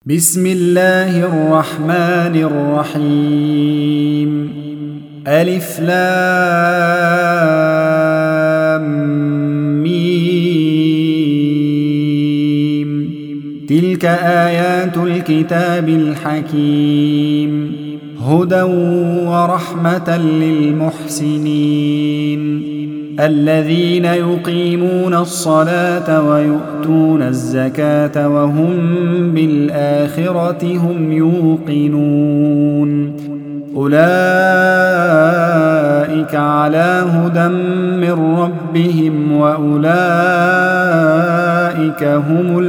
بسم الله الرحمن الرحيم. ألف لام ميم. تلك آيات الكتاب الحكيم، هدى ورحمة للمحسنين الذين يقيمون الصلاة ويؤتون الزكاة وهم بالآخرة هم يوقنون. أولئك على هدى من ربهم وأولئك هم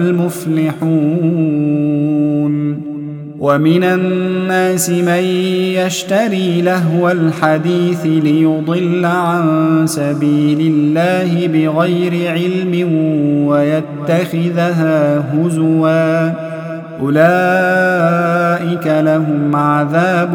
المفلحون. ومن الناس من يشتري لهو الحديث ليضل عن سبيل الله بغير علم ويتخذها هزوا، أولئك لهم عذاب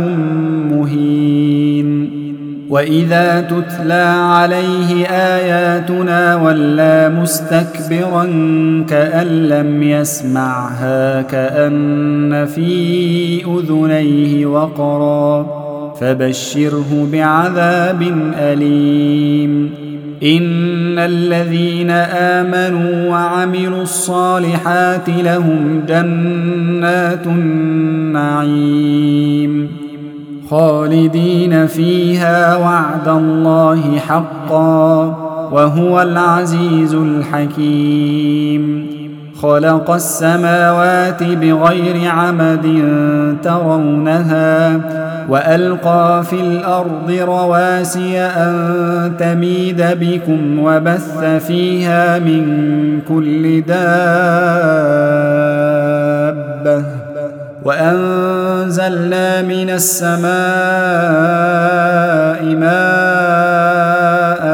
مهين. وإذا تتلى عليه آياتنا ولى مستكبرا كأن لم يسمعها كأن في أذنيه وقرا، فبشره بعذاب أليم. إن الذين آمنوا وعملوا الصالحات لهم جنات النعيم خالدين فيها وعد الله حقا، وهو العزيز الحكيم. خلق السماوات بغير عمد ترونها وألقى في الأرض رواسي أن تميد بكم وبث فيها من كل دابة، وأنزلنا من السماء ماء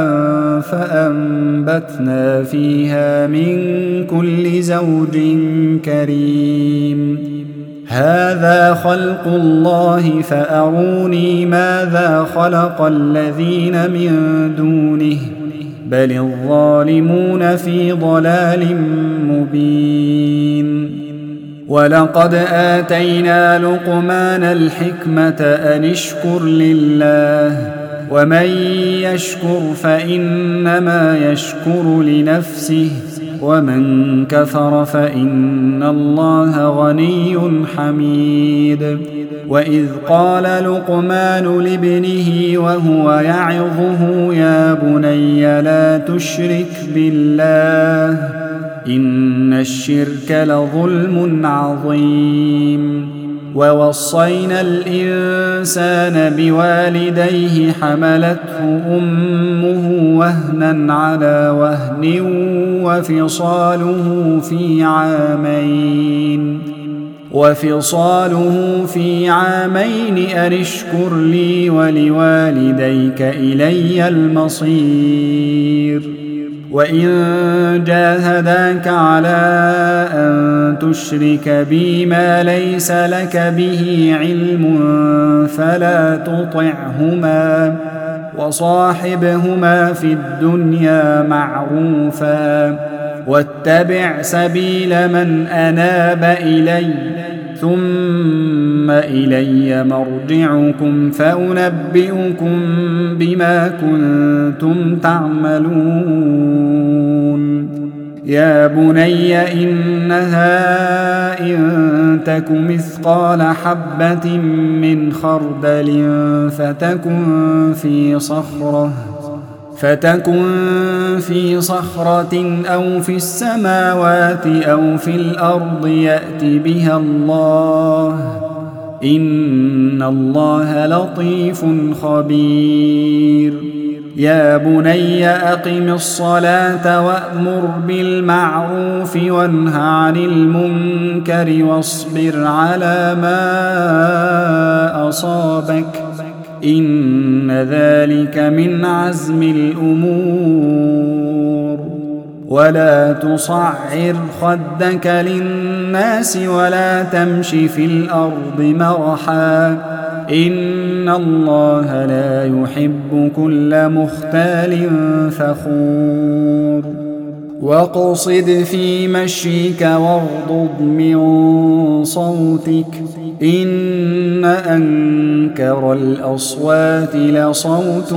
فأنبتنا فيها من كل زوج كريم. هذا خلق الله فأروني ماذا خلق الذين من دونه، بل الظالمون في ضلال مبين. ولقد آتينا لقمان الحكمة أن اشكر لله، ومن يشكر فإنما يشكر لنفسه، ومن كفر فإن الله غني حميد. وإذ قال لقمان لابنه وهو يعظه يا بني لا تشرك بالله إن الشرك لظلم عظيم. ووصينا الإنسان بوالديه حملته أمه وهنا على وهن وفصاله في عامين أن اشكر لي ولوالديك إلي المصير. وإن جاهداك على أن تشرك بي ما ليس لك به علم فلا تطعهما، وصاحبهما في الدنيا معروفا، واتبع سبيل من أناب إلي، ثم إلي مرجعكم فأنبئكم بما كنتم تعملون. يا بني إنها إن تك مثقال حبة من خردل فتكن في صخرة أو في السماوات أو في الأرض يأت بها الله، إن الله لطيف خبير. يا بني أقم الصلاة وأمر بالمعروف وانه عن المنكر واصبر على ما أصابك، إن ذلك من عزم الأمور. ولا تصعر خدك للناس ولا تمش في الأرض مرحا، إن الله لا يحب كل مختال فخور. واقصد في مشيك واغضض من صوتك إن أنكر الأصوات لصوت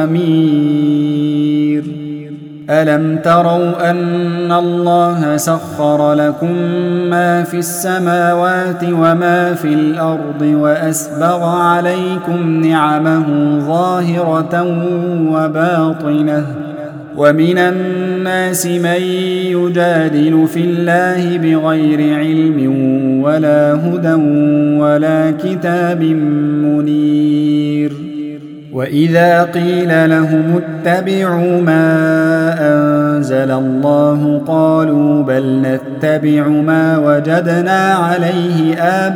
الحمير ألم تروا أن الله سخر لكم ما في السماوات وما في الأرض وأسبغ عليكم نعمه ظاهرة وباطنة ومن الناس من يجادل في الله بغير علم ولا هدى ولا كتاب منير وإذا قيل لهم اتبعوا ما أنزل الله قالوا بل نتبع ما وجدنا عليه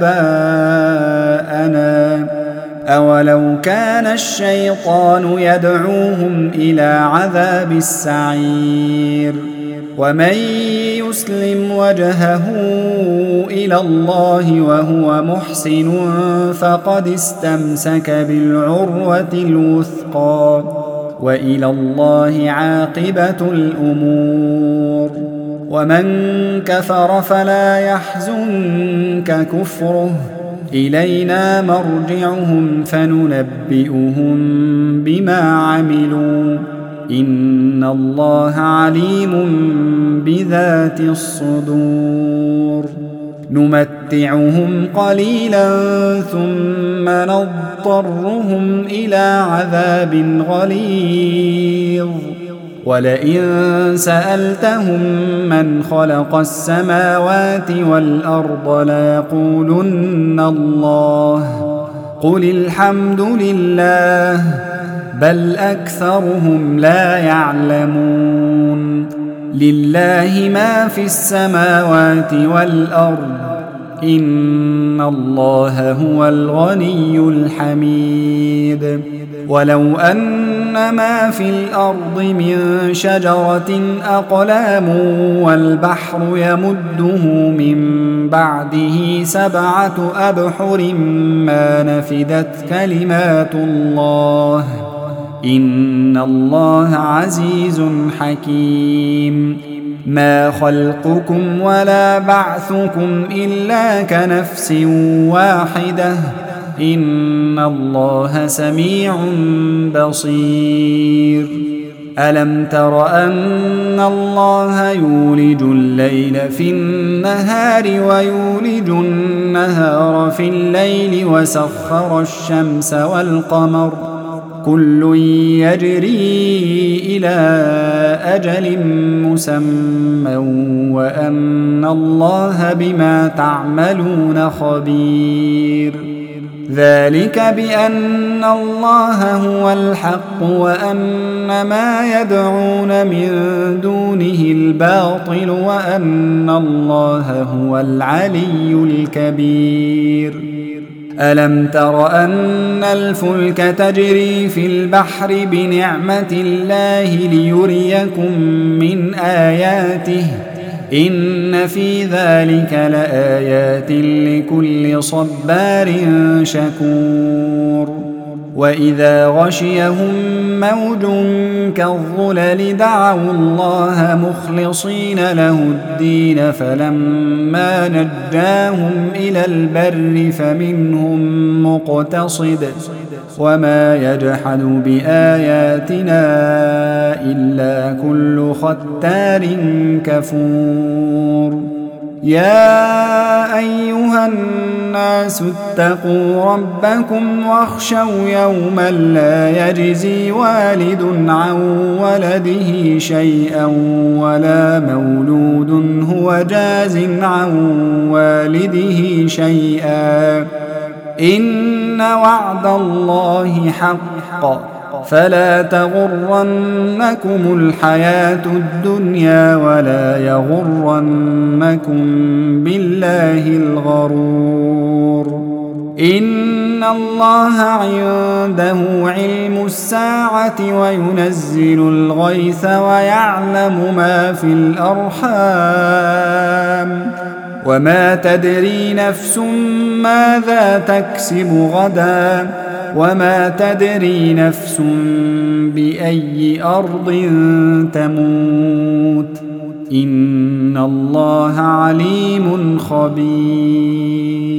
آباءنا أولو كان الشيطان يدعوهم إلى عذاب السعير ومن يسلم وجهه إلى الله وهو محسن فقد استمسك بالعروة الوثقى وإلى الله عاقبة الأمور ومن كفر فلا يحزنك كفره إلينا مرجعهم فننبئهم بما عملوا إن الله عليم بذات الصدور نمتعهم قليلا ثم نضطرهم إلى عذاب غليظ ولئن سألتهم من خلق السماوات والأرض ليقولن الله قل الحمد لله بل أكثرهم لا يعلمون لله ما في السماوات والأرض إن الله هو الغني الحميد ولو أن ما في الأرض من شجرة أقلام والبحر يمده من بعده 7 أبحر ما نفدت كلمات الله إن الله عزيز حكيم ما خلقكم ولا بعثكم إلا كنفس واحدة إن الله سميع بصير ألم تر أن الله يولج الليل في النهار ويولج النهار في الليل وسخر الشمس والقمر كل يجري إلى أجل مسمى وأن الله بما تعملون خبير ذلك بأن الله هو الحق وأن ما يدعون من دونه الباطل وأن الله هو العلي الكبير ألم تر أن الفلك تجري في البحر بنعمة الله ليريكم من آياته إن في ذلك لآيات لكل صبار شكور وإذا غشيهم موج كالظلل دعوا الله مخلصين له الدين فلما نجاهم إلى البر فمنهم مقتصد وما يجحد بآياتنا إلا كل ختار كفور يا أيها الناس اتقوا ربكم واخشوا يوما لا يجزي والد عن ولده شيئا ولا مولود هو جاز عن والده شيئا إن وعد الله حق فلا تغرنكم الحياة الدنيا ولا يغرنكم بالله الغرور إن الله عنده علم الساعة وينزل الغيث ويعلم ما في الأرحام وما تدري نفس ماذا تكسب غدا وما تدري نفس بأي أرض تموت إن الله عليم خبير.